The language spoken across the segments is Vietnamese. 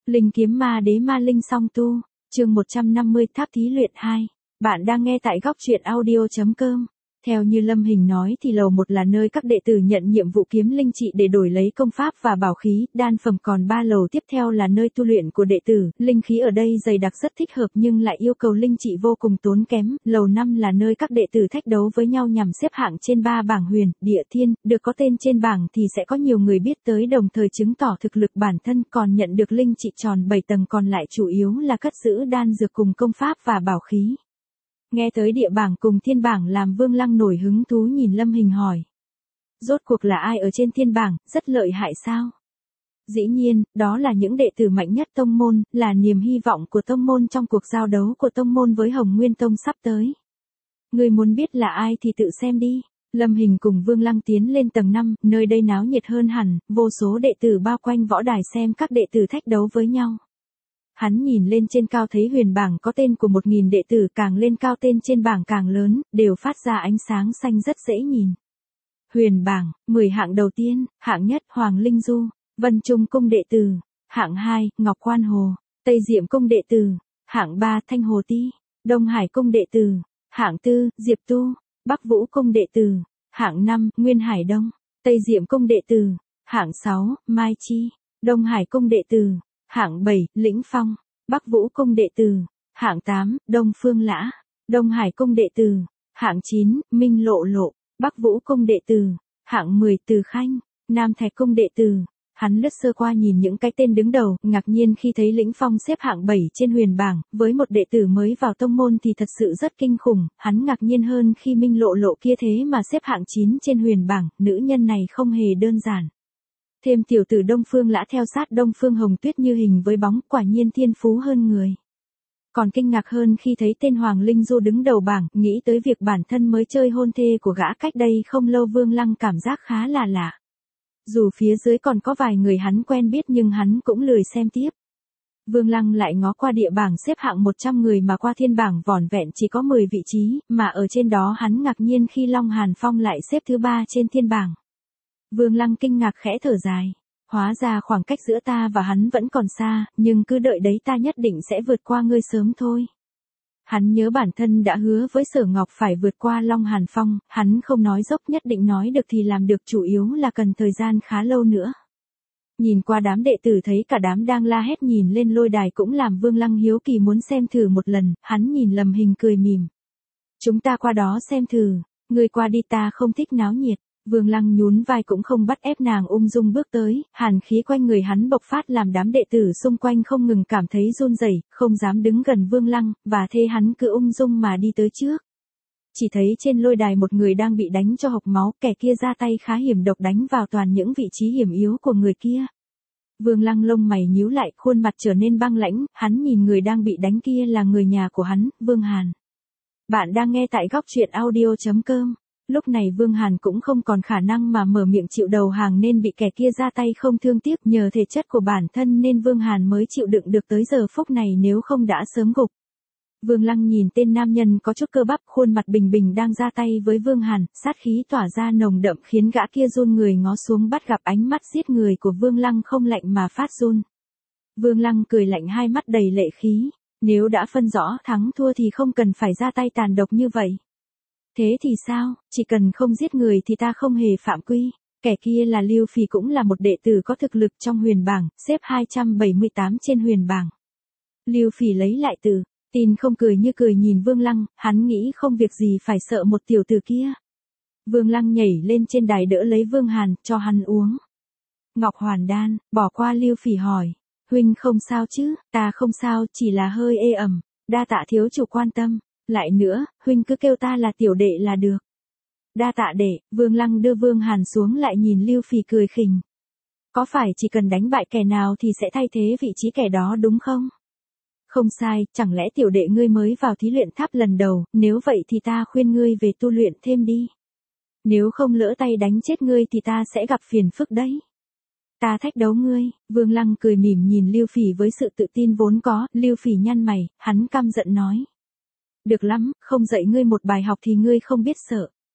Linh kiếm ma đế ma linh song tu, chương 150 tháp thí luyện 2. Bạn đang nghe tại góc truyện audio.com. Theo như Lâm Hình nói thì lầu 1 là nơi các đệ tử nhận nhiệm vụ kiếm linh trị để đổi lấy công pháp và bảo khí, đan phẩm, còn 3 lầu tiếp theo là nơi tu luyện của đệ tử, linh khí ở đây dày đặc rất thích hợp nhưng lại yêu cầu linh trị vô cùng tốn kém. Lầu 5 là nơi các đệ tử thách đấu với nhau nhằm xếp hạng trên 3 bảng huyền, địa, thiên, được có tên trên bảng thì sẽ có nhiều người biết tới, đồng thời chứng tỏ thực lực bản thân, còn nhận được linh trị tròn 7 tầng, còn lại chủ yếu là cất giữ đan dược cùng công pháp và bảo khí. Nghe tới địa bảng cùng thiên bảng làm Vương Lăng nổi hứng thú, nhìn Lâm Hình hỏi. Rốt cuộc là ai ở trên thiên bảng, rất lợi hại sao? Dĩ nhiên, đó là những đệ tử mạnh nhất tông môn, là niềm hy vọng của tông môn trong cuộc giao đấu của tông môn với Hồng Nguyên Tông sắp tới. Người muốn biết là ai thì tự xem đi. Lâm Hình cùng Vương Lăng tiến lên tầng 5, nơi đây náo nhiệt hơn hẳn, vô số đệ tử bao quanh võ đài xem các đệ tử thách đấu với nhau. Hắn nhìn lên trên cao thấy huyền bảng có tên của 1000 đệ tử, càng lên cao tên trên bảng càng lớn, đều phát ra ánh sáng xanh rất dễ nhìn. Huyền bảng, 10 hạng đầu tiên, hạng nhất Hoàng Linh Du, Vân Trung Cung đệ tử, hạng 2, Ngọc Quan Hồ, Tây Diệm Cung đệ tử, hạng 3, Thanh Hồ Ti, Đông Hải Cung đệ tử, hạng 4, Diệp Tu, Bắc Vũ Cung đệ tử, hạng 5, Nguyên Hải Đông, Tây Diệm Cung đệ tử, hạng 6, Mai Chi, Đông Hải Cung đệ tử, hạng 7, Lĩnh Phong, Bắc Vũ Cung đệ tử, hạng 8, Đông Phương Lã, Đông Hải Cung đệ tử, hạng 9, Minh Lộ Lộ, Bắc Vũ Cung đệ tử, hạng 10, Từ Khanh, Nam Thạch Cung đệ tử. Hắn lướt sơ qua nhìn những cái tên đứng đầu, ngạc nhiên khi thấy Lĩnh Phong xếp hạng 7 trên huyền bảng, với một đệ tử mới vào tông môn thì thật sự rất kinh khủng, hắn ngạc nhiên hơn khi Minh Lộ Lộ kia thế mà xếp hạng 9 trên huyền bảng, nữ nhân này không hề đơn giản. Thêm tiểu tử Đông Phương Lã theo sát Đông Phương Hồng Tuyết như hình với bóng, quả nhiên thiên phú hơn người. Còn kinh ngạc hơn khi thấy tên Hoàng Linh Du đứng đầu bảng, nghĩ tới việc bản thân mới chơi hôn thê của gã cách đây không lâu, Vương Lăng cảm giác khá là lạ. Dù phía dưới còn có vài người hắn quen biết nhưng hắn cũng lười xem tiếp. Vương Lăng lại ngó qua địa bảng xếp hạng 100 người mà qua thiên bảng vỏn vẹn chỉ có 10 vị trí, mà ở trên đó hắn ngạc nhiên khi Long Hàn Phong lại xếp thứ 3 trên thiên bảng. Vương Lăng kinh ngạc khẽ thở dài. Hóa ra khoảng cách giữa ta và hắn vẫn còn xa, nhưng cứ đợi đấy, ta nhất định sẽ vượt qua ngươi sớm thôi. Hắn nhớ bản thân đã hứa với Sở Ngọc phải vượt qua Long Hàn Phong, hắn không nói dốc, nhất định nói được thì làm được, chủ yếu là cần thời gian khá lâu nữa. Nhìn qua đám đệ tử thấy cả đám đang la hét nhìn lên lôi đài cũng làm Vương Lăng hiếu kỳ muốn xem thử một lần, hắn nhìn Lâm Hình cười mỉm. Chúng ta qua đó xem thử, ngươi qua đi, ta không thích náo nhiệt. Vương Lăng nhún vai cũng không bắt ép nàng, ung dung bước tới, hàn khí quanh người hắn bộc phát làm đám đệ tử xung quanh không ngừng cảm thấy run rẩy, không dám đứng gần Vương Lăng, và thế hắn cứ ung dung mà đi tới trước. Chỉ thấy trên lôi đài một người đang bị đánh cho hộc máu, kẻ kia ra tay khá hiểm độc đánh vào toàn những vị trí hiểm yếu của người kia. Vương Lăng lông mày nhíu lại, khuôn mặt trở nên băng lãnh, hắn nhìn người đang bị đánh kia là người nhà của hắn, Vương Hàn. Bạn đang nghe tại góc truyện audio.com. Lúc này Vương Hàn cũng không còn khả năng mà mở miệng chịu đầu hàng nên bị kẻ kia ra tay không thương tiếc, nhờ thể chất của bản thân nên Vương Hàn mới chịu đựng được tới giờ phút này, nếu không đã sớm gục. Vương Lăng nhìn tên nam nhân có chút cơ bắp, khuôn mặt bình bình đang ra tay với Vương Hàn, sát khí tỏa ra nồng đậm khiến gã kia run người ngó xuống, bắt gặp ánh mắt giết người của Vương Lăng không lạnh mà phát run. Vương Lăng cười lạnh, hai mắt đầy lệ khí, nếu đã phân rõ thắng thua thì không cần phải ra tay tàn độc như vậy. Thế thì sao, chỉ cần không giết người thì ta không hề phạm quy. Kẻ kia là Lưu Phỉ, cũng là một đệ tử có thực lực trong huyền bảng, xếp 278 trên huyền bảng. Lưu Phỉ lấy lại tự tin không cười như cười nhìn Vương Lăng, hắn nghĩ không việc gì phải sợ một tiểu tử kia. Vương Lăng nhảy lên trên đài đỡ lấy Vương Hàn, cho hắn uống Ngọc Hoàn Đan, bỏ qua Lưu Phỉ hỏi. Huynh không sao chứ? Ta không sao, chỉ là hơi ê ẩm. Đa tạ thiếu chủ quan tâm. Lại nữa, huynh cứ kêu ta là tiểu đệ là được. Đa tạ đệ. Vương Lăng đưa Vương Hàn xuống lại nhìn Lưu Phỉ cười khỉnh. Có phải chỉ cần đánh bại kẻ nào thì sẽ thay thế vị trí kẻ đó đúng không? Không sai, chẳng lẽ tiểu đệ ngươi mới vào thí luyện tháp lần đầu, nếu vậy thì ta khuyên ngươi về tu luyện thêm đi. Nếu không lỡ tay đánh chết ngươi thì ta sẽ gặp phiền phức đấy. Ta thách đấu ngươi. Vương Lăng cười mỉm nhìn Lưu Phỉ với sự tự tin vốn có. Lưu Phỉ nhăn mày, hắn căm giận nói. Được lắm, không dạy ngươi một bài học thì ngươi không biết sợ.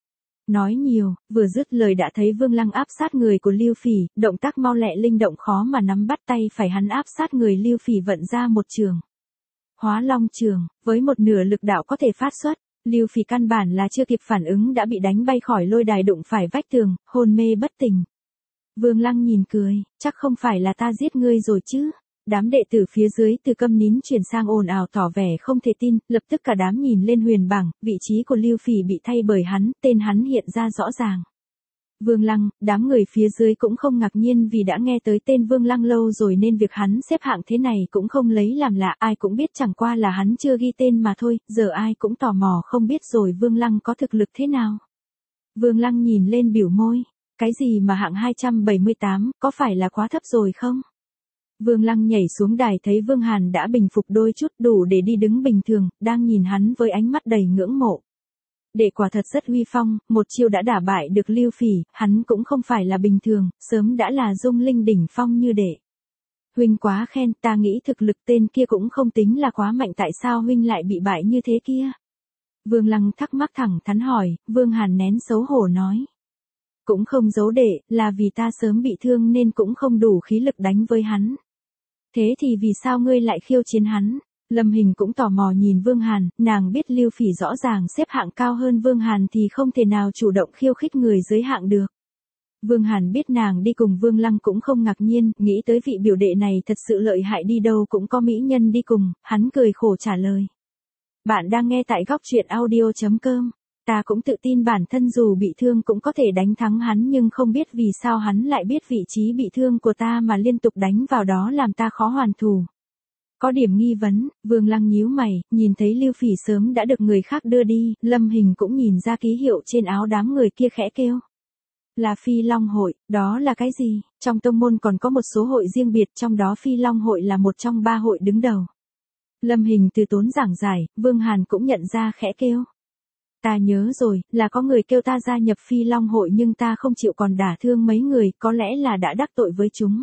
Nói nhiều, vừa dứt lời đã thấy Vương Lăng áp sát người của Lưu Phỉ, động tác mau lẹ linh động khó mà nắm bắt tay phải hắn áp sát người Lưu Phỉ vận ra một trường. Hóa Long trường, với một nửa lực đạo có thể phát xuất, Lưu Phỉ căn bản là chưa kịp phản ứng đã bị đánh bay khỏi lôi đài đụng phải vách tường, hôn mê bất tỉnh. Vương Lăng nhìn cười, chắc không phải là ta giết ngươi rồi chứ. Đám đệ tử phía dưới từ câm nín chuyển sang ồn ào tỏ vẻ không thể tin, lập tức cả đám nhìn lên huyền bảng, vị trí của Lưu Phỉ bị thay bởi hắn, tên hắn hiện ra rõ ràng. Vương Lăng, đám người phía dưới cũng không ngạc nhiên vì đã nghe tới tên Vương Lăng lâu rồi nên việc hắn xếp hạng thế này cũng không lấy làm lạ, ai cũng biết chẳng qua là hắn chưa ghi tên mà thôi, giờ ai cũng tò mò không biết rồi Vương Lăng có thực lực thế nào. Vương Lăng nhìn lên biểu môi, cái gì mà hạng 278, có phải là quá thấp rồi không? Vương Lăng nhảy xuống đài thấy Vương Hàn đã bình phục đôi chút đủ để đi đứng bình thường, đang nhìn hắn với ánh mắt đầy ngưỡng mộ. Đệ quả thật rất uy phong, một chiêu đã đả bại được Lưu Phỉ, hắn cũng không phải là bình thường, sớm đã là dung linh đỉnh phong như đệ. Huynh quá khen, ta nghĩ thực lực tên kia cũng không tính là quá mạnh, tại sao huynh lại bị bại như thế kia? Vương Lăng thắc mắc thẳng thắn hỏi, Vương Hàn nén xấu hổ nói. Cũng không giấu đệ, là vì ta sớm bị thương nên cũng không đủ khí lực đánh với hắn. Thế thì vì sao ngươi lại khiêu chiến hắn? Lâm Hình cũng tò mò nhìn Vương Hàn, nàng biết Lưu Phỉ rõ ràng xếp hạng cao hơn Vương Hàn thì không thể nào chủ động khiêu khích người dưới hạng được. Vương Hàn biết nàng đi cùng Vương Lăng cũng không ngạc nhiên, nghĩ tới vị biểu đệ này thật sự lợi hại, đi đâu cũng có mỹ nhân đi cùng, hắn cười khổ trả lời. Bạn đang nghe tại góc truyện audio.com. Ta cũng tự tin bản thân dù bị thương cũng có thể đánh thắng hắn, nhưng không biết vì sao hắn lại biết vị trí bị thương của ta mà liên tục đánh vào đó làm ta khó hoàn thủ. Có điểm nghi vấn, Vương Lăng nhíu mày, nhìn thấy Lưu Phỉ sớm đã được người khác đưa đi, Lâm Hình cũng nhìn ra ký hiệu trên áo đám người kia khẽ kêu. Là Phi Long hội, đó là cái gì? Trong tông môn còn có một số hội riêng biệt, trong đó Phi Long hội là một trong 3 hội đứng đầu. Lâm Hình từ tốn giảng giải, Vương Hàn cũng nhận ra khẽ kêu. Ta nhớ rồi, là có người kêu ta gia nhập Phi Long hội nhưng ta không chịu còn đả thương mấy người, có lẽ là đã đắc tội với chúng.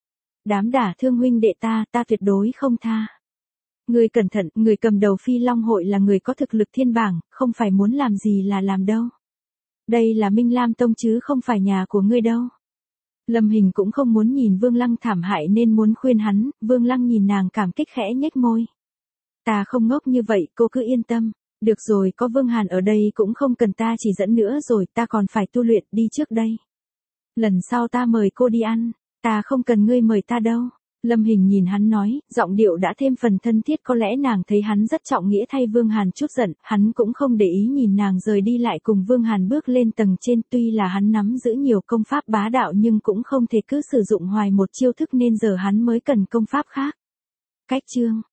Đám đả thương huynh đệ ta tuyệt đối không tha. Người cẩn thận, người cầm đầu Phi Long hội là người có thực lực thiên bảng, không phải muốn làm gì là làm đâu. Đây là Minh Lam Tông chứ không phải nhà của ngươi đâu. Lâm Hình cũng không muốn nhìn Vương Lăng thảm hại nên muốn khuyên hắn, Vương Lăng nhìn nàng cảm kích khẽ nhếch môi. Ta không ngốc như vậy, cô cứ yên tâm. Được rồi, có Vương Hàn ở đây cũng không cần ta chỉ dẫn nữa rồi, ta còn phải tu luyện, đi trước đây. Lần sau ta mời cô đi ăn, ta không cần ngươi mời ta đâu. Lâm Hình nhìn hắn nói, giọng điệu đã thêm phần thân thiết, có lẽ nàng thấy hắn rất trọng nghĩa thay Vương Hàn chút giận, hắn cũng không để ý nhìn nàng rời đi lại cùng Vương Hàn bước lên tầng trên, tuy là hắn nắm giữ nhiều công pháp bá đạo nhưng cũng không thể cứ sử dụng hoài một chiêu thức nên giờ hắn mới cần công pháp khác. Cách chương